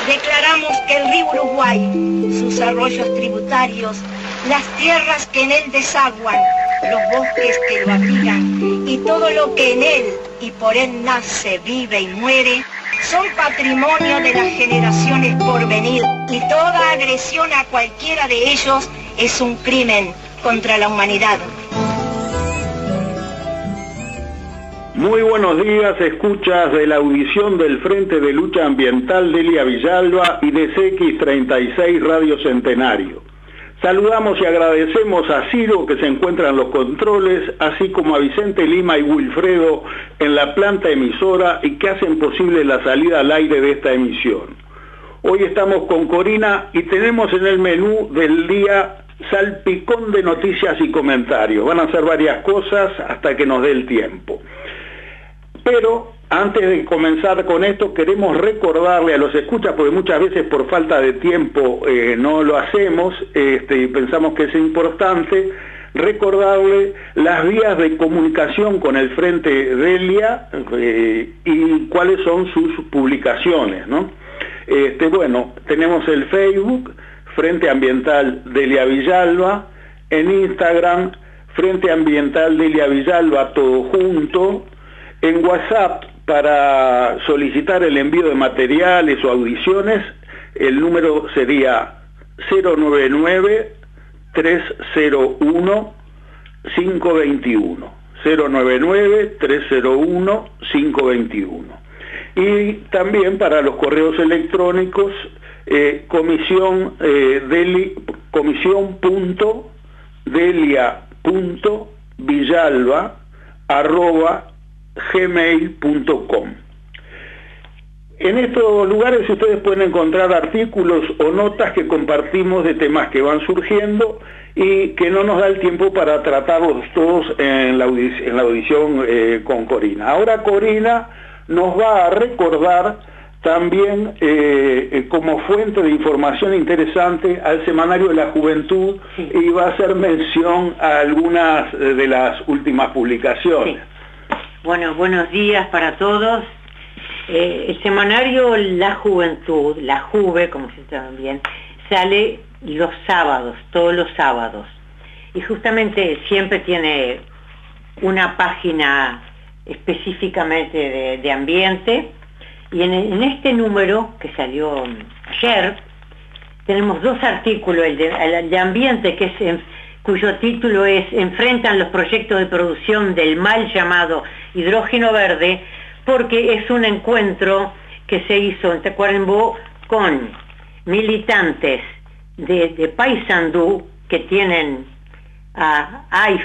Declaramos que el río Uruguay, sus arroyos tributarios, las tierras que en él desaguan, los bosques que lo abrigan y todo lo que en él y por él nace, vive y muere, son patrimonio de las generaciones por venir, y toda agresión a cualquiera de ellos es un crimen contra la humanidad. Muy buenos días, escuchas de la audición del Frente de Lucha Ambiental Delia Villalba y de CX36 Radio Centenario. Saludamos y agradecemos a Ciro, que se encuentra en los controles, así como a Vicente Lima y Wilfredo en la planta emisora y que hacen posible la salida al aire de esta emisión. Hoy estamos con Corina y tenemos en el menú del día salpicón de noticias y comentarios. Van a ser varias cosas hasta que nos dé el tiempo. Pero antes de comenzar con esto, queremos recordarle a los escuchas, porque muchas veces por falta de tiempo no lo hacemos, y pensamos que es importante, recordarle las vías de comunicación con el Frente Delia y cuáles son sus publicaciones, ¿no? Bueno, tenemos el Facebook, Frente Ambiental Delia Villalba, en Instagram, Frente Ambiental Delia Villalba, todo junto. En WhatsApp, para solicitar el envío de materiales o audiciones, el número sería 099-301-521. 099-301-521. Y también para los correos electrónicos, comisión.delia.villalba@gmail.com. En estos lugares ustedes pueden encontrar artículos o notas que compartimos de temas que van surgiendo y que no nos da el tiempo para tratarlos todos en la audición con Corina. Ahora Corina nos va a recordar también como fuente de información interesante al Semanario de la Juventud, sí, y va a hacer mención a algunas de las últimas publicaciones. Sí. Bueno, buenos días para todos. El semanario La Juventud, la Juve, como se dice también, sale los sábados, todos los sábados. Y justamente siempre tiene una página específicamente de ambiente. Y en este número, que salió ayer, tenemos dos artículos, el de ambiente, que es cuyo título es "Enfrentan los proyectos de producción del mal llamado hidrógeno verde", porque es un encuentro que se hizo en Tacuarembó con militantes de Paysandú, que tienen a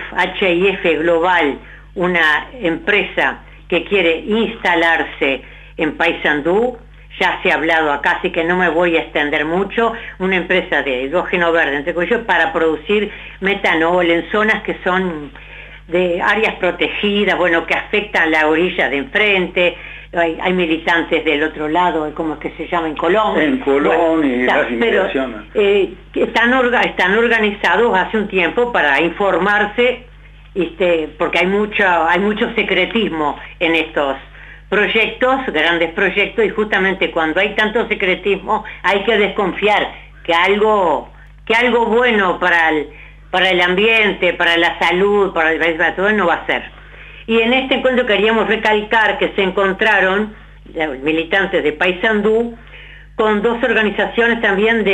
HIF Global, una empresa que quiere instalarse en Paysandú. Ya se ha hablado acá, así que no me voy a extender mucho. Una empresa de hidrógeno verde, entre comillas, para producir metanol en zonas que son de áreas protegidas, bueno, que afectan la orilla de enfrente. Hay militantes del otro lado, ¿cómo es que se llama? En Colón. En Colón, bueno, y las inmigraciones. Están organizados hace un tiempo para informarse, porque hay mucho secretismo en estos proyectos, grandes proyectos, y justamente cuando hay tanto secretismo hay que desconfiar que algo bueno para el ambiente, para la salud, para todo no va a ser. Y en este encuentro queríamos recalcar que se encontraron militantes de Paysandú con dos organizaciones también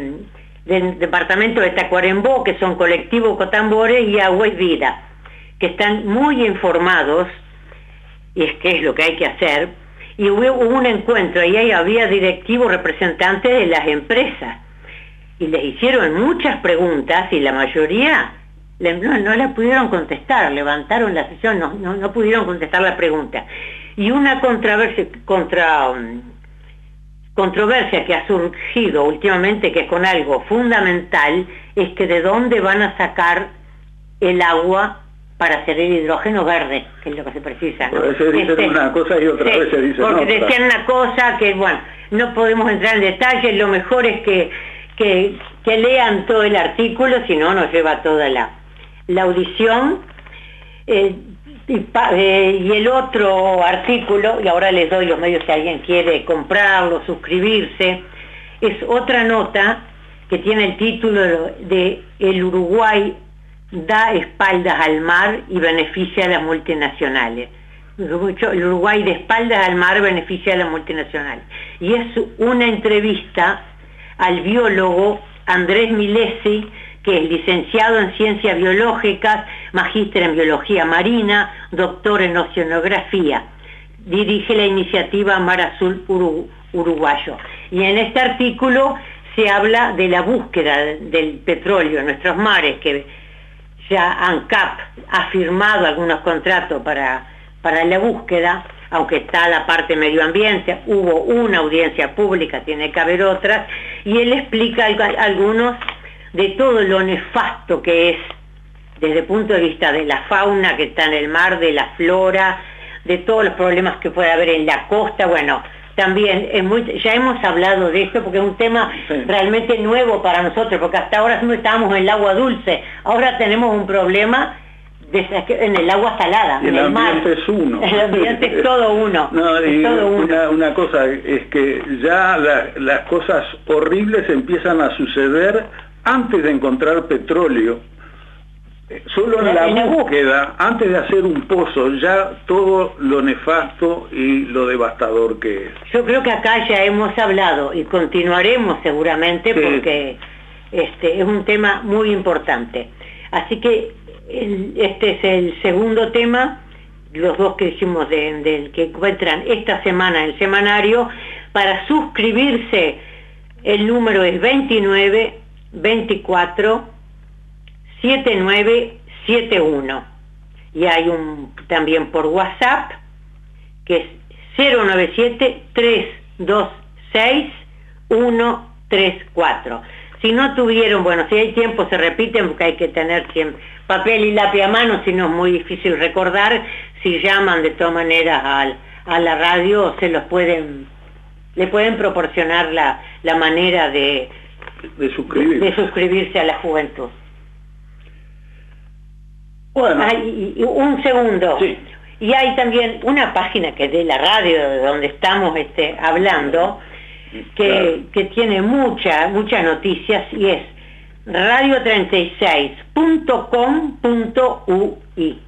del departamento de Tacuarembó, que son Colectivo Cotambores y Agua y Vida, que están muy informados, y es que es lo que hay que hacer. Y hubo un encuentro y ahí había directivos representantes de las empresas y les hicieron muchas preguntas y la mayoría no las pudieron contestar, levantaron la sesión, no pudieron contestar la pregunta. Y una controversia que ha surgido últimamente, que es con algo fundamental, es que de dónde van a sacar el agua para hacer el hidrógeno verde, que es lo que se precisa, ¿no? A veces dicen una cosa y otra vez se dicen otra. Porque decían una cosa que, bueno, no podemos entrar en detalle, lo mejor es que lean todo el artículo, si no nos lleva toda la audición. Y el otro artículo, y ahora les doy los medios si alguien quiere comprarlo, suscribirse, es otra nota que tiene el título de El Uruguay da espaldas al mar y beneficia a las multinacionales. El Uruguay de espaldas al mar beneficia a las multinacionales. Y es una entrevista al biólogo Andrés Milesi, que es licenciado en Ciencias Biológicas, magíster en Biología Marina, doctor en Oceanografía. Dirige la iniciativa Mar Azul Uruguayo. Y en este artículo se habla de la búsqueda del petróleo en nuestros mares, que ya ANCAP ha firmado algunos contratos para la búsqueda, aunque está la parte medio ambiente, hubo una audiencia pública, tiene que haber otras, y él explica algunos de todo lo nefasto que es, desde el punto de vista de la fauna que está en el mar, de la flora, de todos los problemas que puede haber en la costa. Bueno, también ya hemos hablado de esto porque es un tema realmente nuevo para nosotros, porque hasta ahora siempre estábamos en el agua dulce, ahora tenemos un problema en el agua salada, en el mar. Es uno. El ambiente es todo uno. No, es todo uno. Una cosa es que ya las cosas horribles empiezan a suceder antes de encontrar petróleo. Solo en la búsqueda, antes de hacer un pozo, ya todo lo nefasto y lo devastador que es. Yo creo que acá ya hemos hablado y continuaremos seguramente, sí, porque es un tema muy importante. Así que este es el segundo tema, los dos que hicimos del que encuentran esta semana en el semanario. Para suscribirse, el número es 29 24 7971, y hay también por WhatsApp que es 097-326-134. Si no tuvieron, bueno, si hay tiempo se repiten porque hay que tener papel y lápiz a mano, si no es muy difícil recordar. Si llaman de todas maneras a la radio, le pueden proporcionar la manera de suscribirse a la juventud. Bueno. Y un segundo. Sí. Y hay también una página que es de la radio de donde estamos hablando, que tiene muchas noticias, y es radio36.com.uy.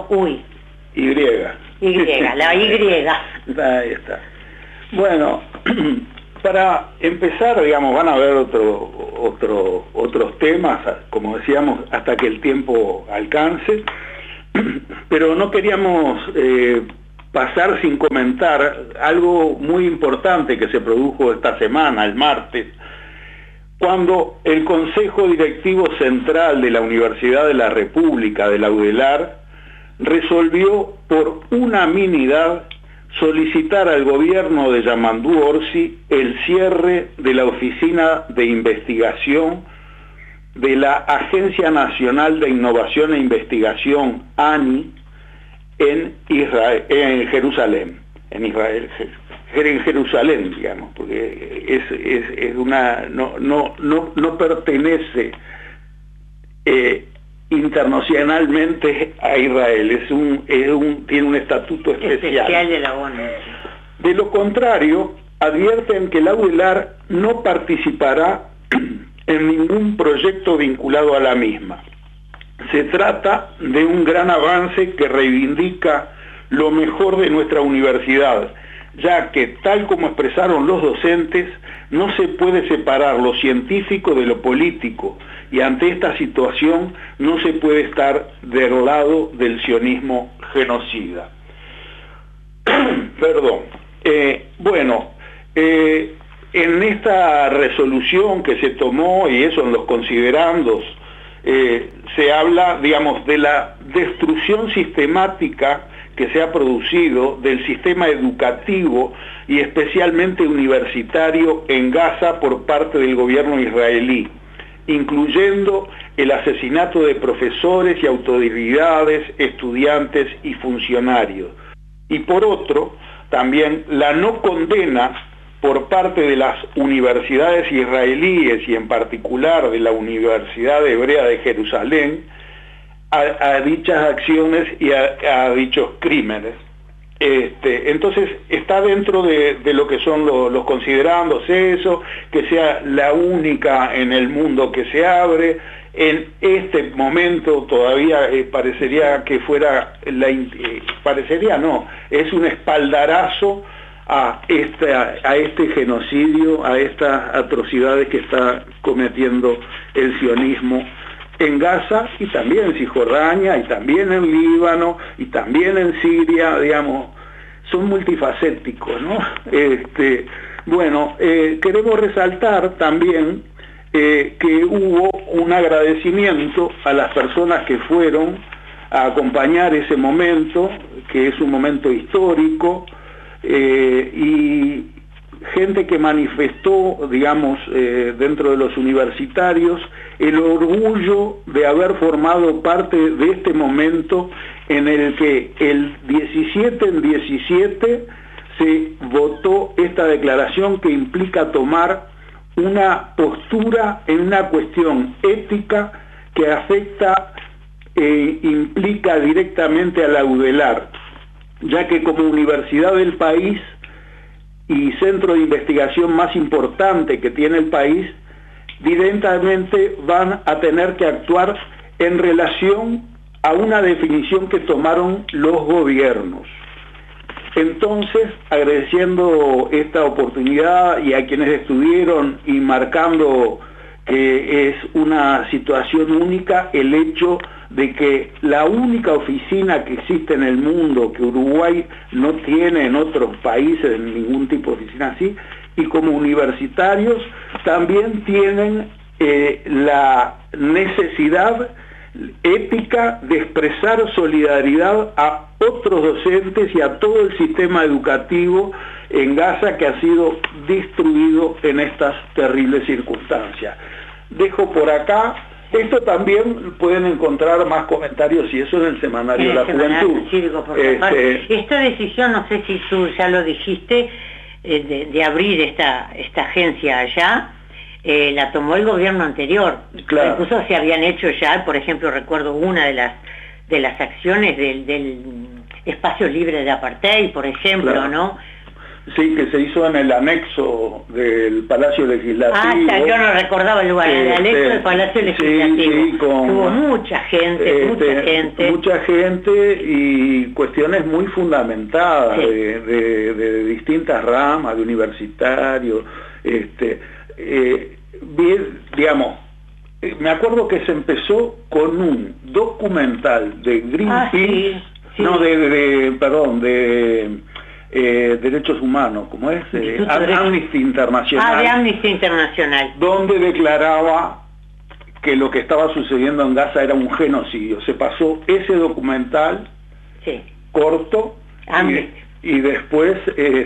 La Y. Ahí está. Bueno, para empezar, digamos, van a haber otros temas, como decíamos, hasta que el tiempo alcance, pero no queríamos pasar sin comentar algo muy importante que se produjo esta semana, el martes, cuando el Consejo Directivo Central de la Universidad de la República, de la UDELAR, resolvió por unanimidad solicitar al gobierno de Yamandú Orsi el cierre de la Oficina de Investigación de la Agencia Nacional de Innovación e Investigación, ANI, en Israel, en Jerusalén, en Jerusalén, digamos, porque no pertenece internacionalmente a Israel, tiene un estatuto especial de la ONU. De lo contrario, advierten que la UDELAR no participará en ningún proyecto vinculado a la misma. Se trata de un gran avance que reivindica lo mejor de nuestra universidad, ya que, tal como expresaron los docentes, no se puede separar lo científico de lo político, y ante esta situación no se puede estar del lado del sionismo genocida. Perdón. En esta resolución que se tomó, y eso en los considerandos, se habla, digamos, de la destrucción sistemática que se ha producido del sistema educativo y especialmente universitario en Gaza por parte del gobierno israelí, incluyendo el asesinato de profesores y autoridades, estudiantes y funcionarios. Y por otro, también la no condena por parte de las universidades israelíes y en particular de la Universidad Hebrea de Jerusalén a dichas acciones y a dichos crímenes. Entonces está dentro de lo que son los considerandos eso, que sea la única en el mundo que se abre. En este momento todavía parecería que fuera, parecería no, es un espaldarazo a este genocidio, a estas atrocidades que está cometiendo el sionismo en Gaza y también en Cisjordania y también en Líbano y también en Siria, digamos, son multifacéticos, ¿no? Queremos resaltar también que hubo un agradecimiento a las personas que fueron a acompañar ese momento, que es un momento histórico, y gente que manifestó, digamos, dentro de los universitarios, el orgullo de haber formado parte de este momento en el que el 17 se votó esta declaración que implica tomar una postura en una cuestión ética que afecta implica directamente a la UDELAR, ya que como universidad del país y centro de investigación más importante que tiene el país, directamente van a tener que actuar en relación a una definición que tomaron los gobiernos. Entonces, agradeciendo esta oportunidad y a quienes estuvieron y marcando que es una situación única el hecho de que la única oficina que existe en el mundo, que Uruguay no tiene en otros países ningún tipo de oficina así, y como universitarios también tienen la necesidad ética de expresar solidaridad a otros docentes y a todo el sistema educativo en Gaza que ha sido destruido en estas terribles circunstancias. Dejo por acá, esto también pueden encontrar más comentarios y eso en el Semanario de la Juventud. Cívico, esta decisión, no sé si tú ya lo dijiste, de abrir esta agencia allá, la tomó el gobierno anterior. Claro. Incluso se habían hecho ya, por ejemplo, recuerdo una de las acciones del espacio libre de apartheid, por ejemplo, claro, ¿no? Sí, que se hizo en el anexo del Palacio Legislativo. Yo no recordaba el lugar, el anexo del Palacio Legislativo. Hubo mucha gente. Mucha gente y cuestiones muy fundamentadas, sí, de distintas ramas, de universitarios. Bien, digamos, me acuerdo que se empezó con un documental de Greenpeace, sí. No, Derechos Humanos, ¿cómo es? Amnesty Internacional. De Amnesty Internacional. Donde declaraba que lo que estaba sucediendo en Gaza era un genocidio. Se pasó ese documental, sí, corto, y después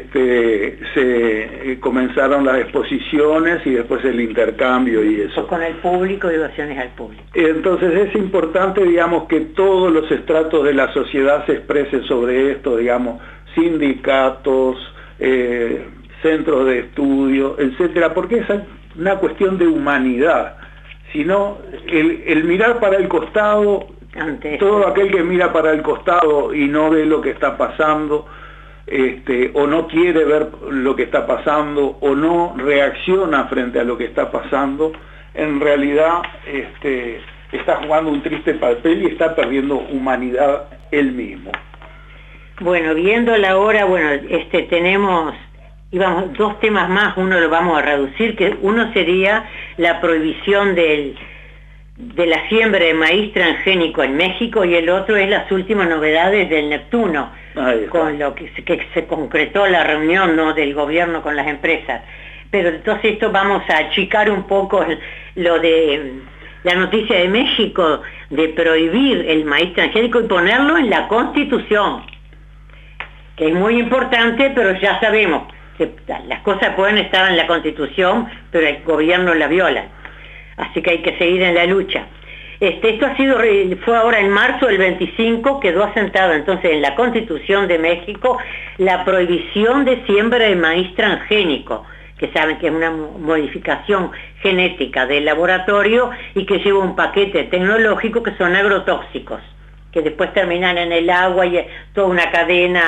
se comenzaron las exposiciones y después el intercambio y eso. Con el público y donaciones al público. Entonces es importante, digamos, que todos los estratos de la sociedad se expresen sobre esto, digamos, sindicatos, centros de estudio, etcétera, porque es una cuestión de humanidad. Sino el mirar para el costado, todo aquel que mira para el costado y no ve lo que está pasando, o no quiere ver lo que está pasando, o no reacciona frente a lo que está pasando, en realidad está jugando un triste papel y está perdiendo humanidad él mismo. Bueno, viendo la hora, tenemos dos temas más, uno lo vamos a reducir, que uno sería la prohibición de la siembra de maíz transgénico en México y el otro es las últimas novedades del Neptuno, con lo que se concretó la reunión, ¿no?, del gobierno con las empresas. Pero entonces esto vamos a achicar un poco lo de la noticia de México de prohibir el maíz transgénico y ponerlo en la Constitución, que es muy importante, pero ya sabemos que las cosas pueden estar en la Constitución, pero el gobierno la viola. Así que hay que seguir en la lucha. Esto fue ahora en marzo del 25, quedó asentado entonces en la Constitución de México la prohibición de siembra de maíz transgénico, que saben que es una modificación genética del laboratorio y que lleva un paquete tecnológico que son agrotóxicos, que después terminan en el agua y toda una cadena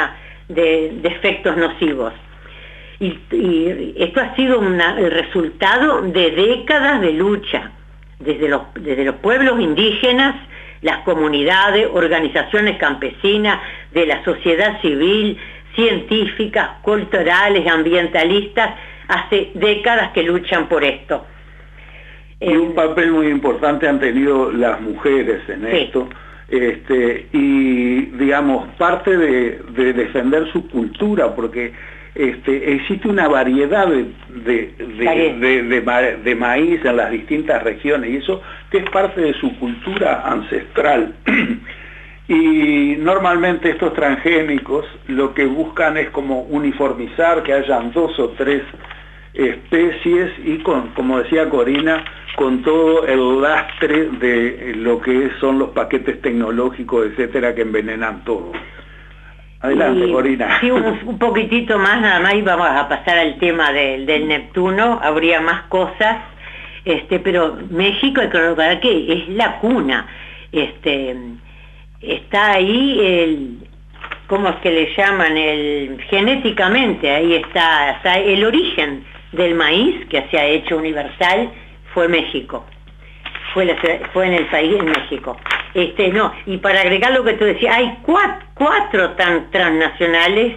de efectos nocivos. Y esto ha sido el resultado de décadas de lucha, desde los pueblos indígenas, las comunidades, organizaciones campesinas, de la sociedad civil, científicas, culturales, ambientalistas, hace décadas que luchan por esto. Y un papel muy importante han tenido las mujeres en esto, y digamos, parte de defender su cultura, porque existe una variedad de maíz en las distintas regiones, y eso que es parte de su cultura ancestral. Y normalmente estos transgénicos lo que buscan es como uniformizar, que hayan 2 o 3 especies, y como decía Corina, con todo el lastre de lo que son los paquetes tecnológicos, etcétera, que envenenan todo. Adelante, Corina. Sí, un poquitito más nada más, y vamos a pasar al tema del Neptuno. Habría más cosas, pero México, hay que recordar que es la cuna. Está ahí ¿cómo es que le llaman? Genéticamente, ahí está el origen del maíz, que se ha hecho universal, fue México. Fue en el país, en México. Y para agregar lo que tú decías, hay cuatro transnacionales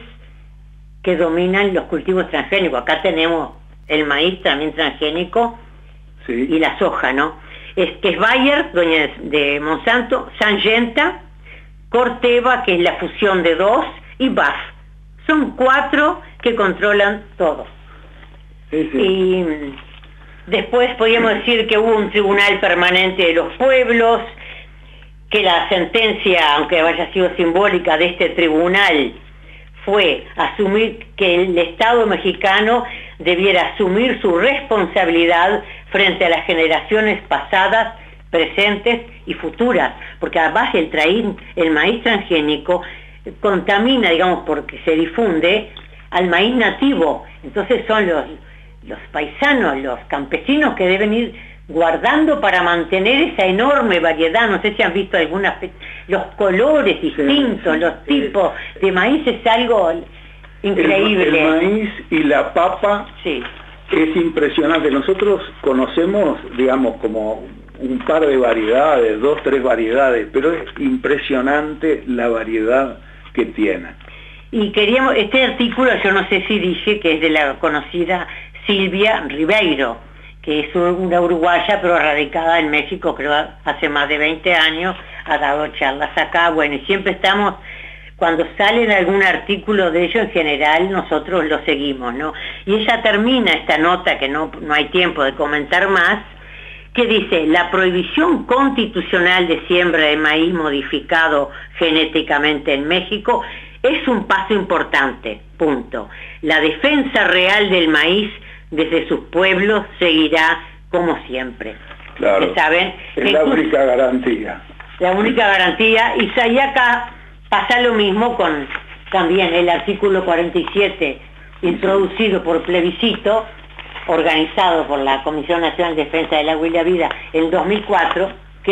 que dominan los cultivos transgénicos. Acá tenemos el maíz también transgénico, sí, y la soja, ¿no? Que es Bayer, de Monsanto, Syngenta, Corteva, que es la fusión de 2, y BASF. Son 4 que controlan todo. Sí, sí. Y después podríamos decir que hubo un tribunal permanente de los pueblos, que la sentencia, aunque haya sido simbólica, de este tribunal fue asumir que el Estado mexicano debiera asumir su responsabilidad frente a las generaciones pasadas, presentes y futuras, porque además el maíz transgénico contamina, digamos, porque se difunde al maíz nativo. Entonces son los paisanos, los campesinos, que deben ir guardando para mantener esa enorme variedad. No sé si han visto los colores distintos, sí, los tipos de maíz, es algo increíble. El maíz y la papa, sí, es impresionante. Nosotros conocemos, digamos, como un par de variedades, 2, 3 variedades, pero es impresionante la variedad que tienen. Y queríamos, este artículo, yo no sé si dije que es de la conocida Silvia Ribeiro, que es una uruguaya pero radicada en México, creo hace más de 20 años, ha dado charlas acá, bueno, y siempre estamos, cuando sale algún artículo de ello, en general nosotros lo seguimos, ¿no? Y ella termina esta nota, que no hay tiempo de comentar más, que dice: la prohibición constitucional de siembra de maíz modificado genéticamente en México es un paso importante, punto. La defensa real del maíz desde sus pueblos seguirá como siempre. Claro, ¿saben? Es la única garantía. La única garantía, y acá pasa lo mismo con también el artículo 47, introducido por plebiscito, organizado por la Comisión Nacional de Defensa del Agua y la Vida en 2004,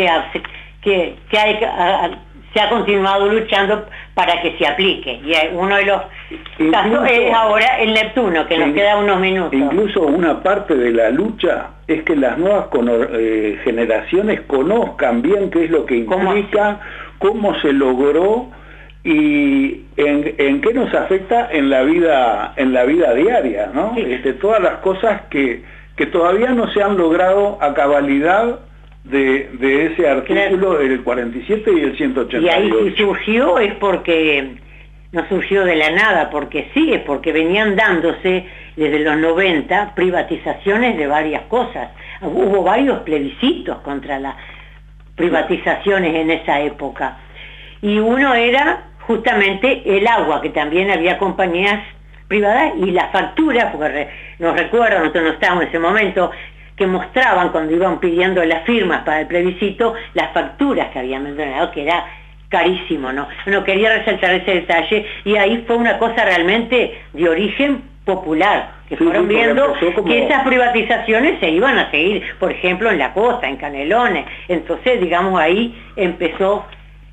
que se ha continuado luchando para que se aplique. Y uno de los casos es ahora el Neptuno, que nos queda unos minutos. Incluso una parte de la lucha es que las nuevas generaciones conozcan bien qué es lo que implica, cómo se logró y en qué nos afecta en la vida diaria, ¿no? Sí. Todas las cosas que todavía no se han logrado a cabalidad de ese artículo, claro, del 47 y el 188. Y ahí si surgió es porque no surgió de la nada, porque sí, es porque venían dándose desde los 90 privatizaciones de varias cosas. Hubo varios plebiscitos contra las privatizaciones en esa época. Y uno era justamente el agua, que también había compañías privadas, y la factura, porque nos recuerdo, nosotros no estábamos en ese momento, que mostraban cuando iban pidiendo las firmas para el plebiscito, las facturas que habían mencionado, que era carísimo, ¿no? No quería resaltar ese detalle, y ahí fue una cosa realmente de origen popular, que fueron viendo que esas privatizaciones se iban a seguir, por ejemplo, en la costa, en Canelones. Entonces, digamos, ahí empezó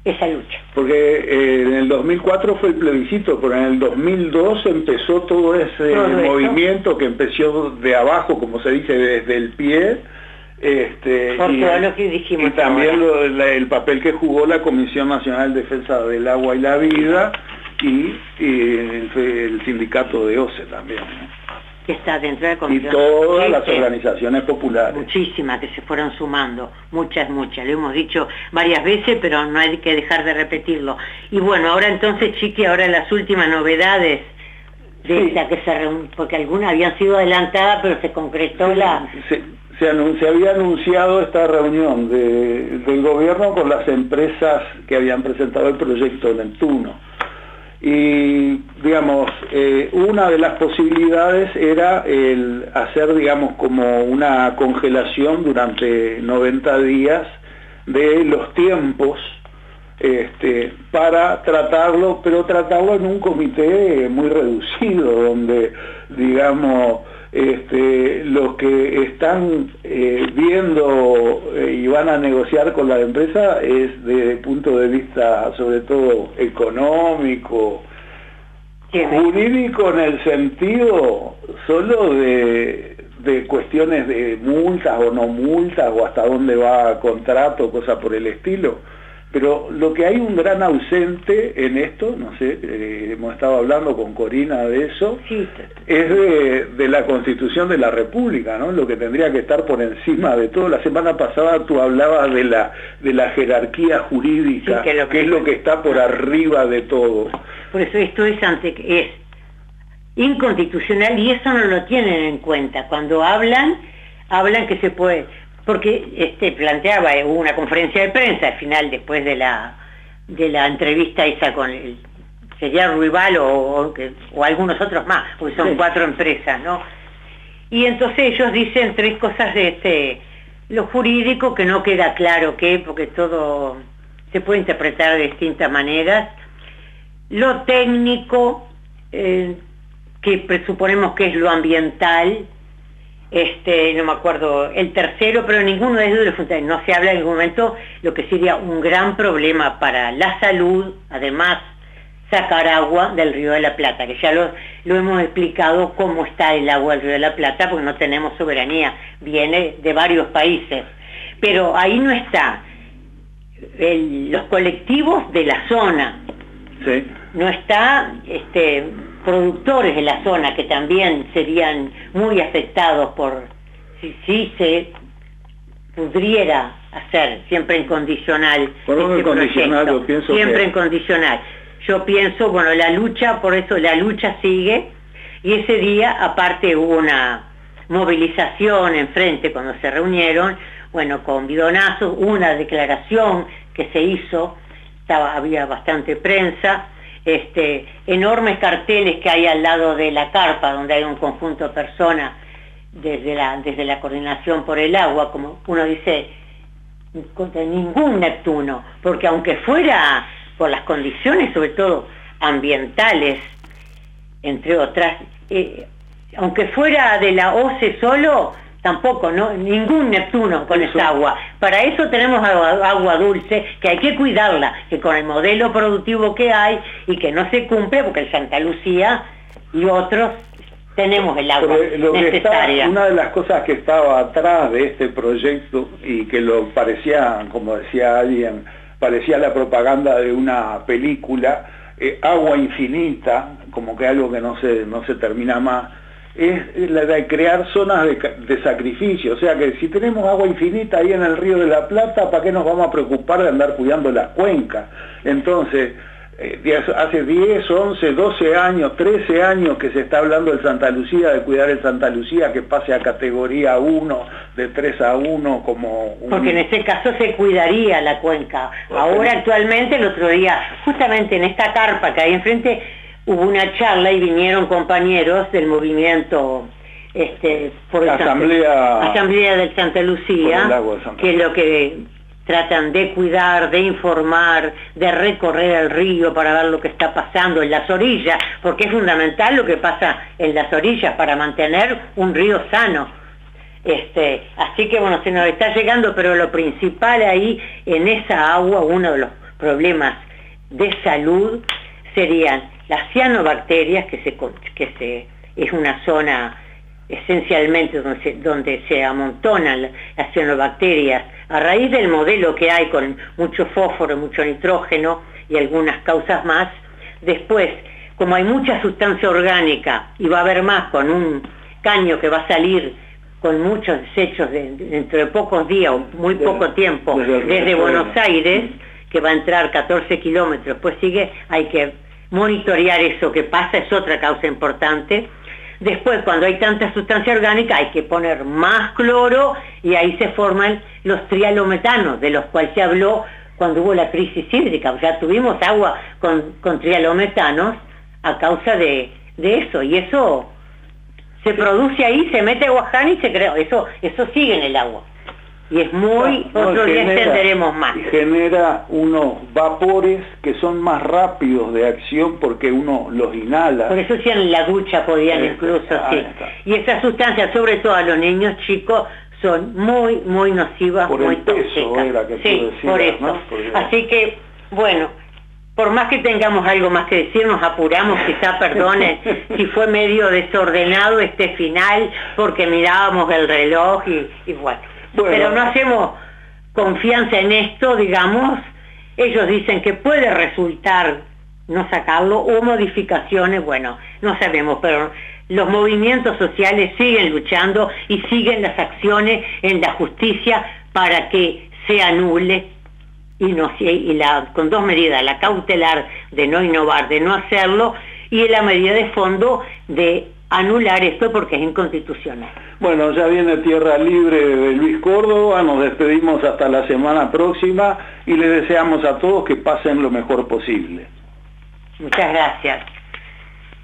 esa lucha. Porque en el 2004 fue el plebiscito, pero en el 2002 empezó todo ese movimiento que empezó de abajo, como se dice, desde el pie. Por todo lo que dijimos. Y también el papel que jugó la Comisión Nacional de Defensa del Agua y la Vida y el sindicato de OCE también, ¿no? Que está dentro de la comisión. Y todas las organizaciones populares. Muchísimas que se fueron sumando, muchas, lo hemos dicho varias veces, pero no hay que dejar de repetirlo. Y bueno, ahora entonces, Chiqui, ahora las últimas novedades de esta que porque algunas habían sido adelantadas, pero se concretó Se había anunciado esta reunión del gobierno con las empresas que habían presentado el proyecto Neptuno. Y, digamos, una de las posibilidades era el hacer, digamos, como una congelación durante 90 días de los tiempos para tratarlo, pero tratarlo en un comité muy reducido, donde, digamos, los que están viendo y van a negociar con la empresa es desde el punto de vista sobre todo económico, jurídico, en el sentido solo de cuestiones de multas o no multas o hasta dónde va contrato, cosas por el estilo. Pero lo que hay un gran ausente en esto, no sé, hemos estado hablando con Corina de eso, sí, es de la Constitución de la República, ¿no? Lo que tendría que estar por encima de todo. La semana pasada tú hablabas de la jerarquía jurídica, sí, que es lo que está por arriba de todo. Por eso esto es inconstitucional y eso no lo tienen en cuenta. Cuando hablan que se puede... Porque planteaba, hubo una conferencia de prensa al final, después de la entrevista esa con sería Ruibal o algunos otros más, porque son 4 empresas, ¿no? Y entonces ellos dicen 3 cosas de lo jurídico que no queda claro porque todo se puede interpretar de distintas maneras, lo técnico, que presuponemos que es lo ambiental, no me acuerdo, el tercero, pero ninguno de ellos no se habla en ningún momento, lo que sería un gran problema para la salud, además, sacar agua del Río de la Plata, que ya lo hemos explicado cómo está el agua del Río de la Plata, porque no tenemos soberanía, viene de varios países, pero ahí no está los colectivos de la zona, sí. No está productores de la zona que también serían muy afectados por si se pudiera hacer siempre en condicional. Yo pienso siempre en condicional. Yo pienso, bueno, la lucha, por eso la lucha sigue, y ese día aparte hubo una movilización enfrente cuando se reunieron, bueno, con bidonazos, una declaración que se hizo, había bastante prensa, enormes carteles que hay al lado de la carpa, donde hay un conjunto de personas desde la Coordinación por el Agua, como uno dice, contra ningún Neptuno, porque aunque fuera por las condiciones, sobre todo ambientales, entre otras, aunque fuera de la OCE solo, tampoco, ¿no? Ningún Neptuno con esa agua. Para eso tenemos agua dulce, que hay que cuidarla, que con el modelo productivo que hay y que no se cumple, porque el Santa Lucía y otros tenemos el agua necesaria. Una de las cosas que estaba atrás de este proyecto y que lo parecía, como decía alguien, parecía la propaganda de una película, agua infinita, como que algo que no se termina más, es la de crear zonas de sacrificio. O sea que si tenemos agua infinita ahí en el Río de la Plata, ¿para qué nos vamos a preocupar de andar cuidando las cuencas? Entonces, hace 10, 11, 12 años, 13 años que se está hablando del Santa Lucía, de cuidar el Santa Lucía, que pase a categoría 1, de 3 a 1, como porque en ese caso se cuidaría la cuenca. Ahora actualmente, el otro día, justamente en esta carpa que hay enfrente, hubo una charla y vinieron compañeros del movimiento por Asamblea del Santa Lucía, que es lo que tratan de cuidar, de informar, de recorrer el río para ver lo que está pasando en las orillas, porque es fundamental lo que pasa en las orillas para mantener un río sano. Así que bueno, se nos está llegando, pero lo principal ahí, en esa agua, uno de los problemas de salud serían las cianobacterias, es una zona esencialmente donde se amontonan las cianobacterias a raíz del modelo que hay con mucho fósforo, mucho nitrógeno y algunas causas más. Después, como hay mucha sustancia orgánica y va a haber más con un caño que va a salir con muchos desechos dentro de pocos días o muy poco tiempo desde Buenos Aires, que va a entrar 14 kilómetros, pues hay que monitorear eso que pasa, es otra causa importante. Después, cuando hay tanta sustancia orgánica, hay que poner más cloro y ahí se forman los trialometanos, de los cuales se habló cuando hubo la crisis hídrica. O sea, tuvimos agua con trialometanos a causa de eso, y eso se produce ahí, se mete a Guajana y se crea, eso sigue en el agua. Y es otro día extenderemos más. Genera unos vapores que son más rápidos de acción porque uno los inhala. Por eso en la ducha podían incluso, sí. Y esas sustancias, sobre todo a los niños chicos, son muy, muy nocivas, por muy el peso tóxicas. Era que sí, tú decías, por eso. ¿no? Así que, bueno, por más que tengamos algo más que decir, nos apuramos, quizá perdone si fue medio desordenado este final, porque mirábamos el reloj y bueno. Pero no hacemos confianza en esto, digamos. Ellos dicen que puede resultar no sacarlo o modificaciones, bueno, no sabemos, pero los movimientos sociales siguen luchando y siguen las acciones en la justicia para que se anule con dos medidas, la cautelar de no innovar, de no hacerlo, y la medida de fondo de anular esto porque es inconstitucional. Bueno, ya viene Tierra Libre de Luis Córdoba, nos despedimos hasta la semana próxima y les deseamos a todos que pasen lo mejor posible. Muchas gracias.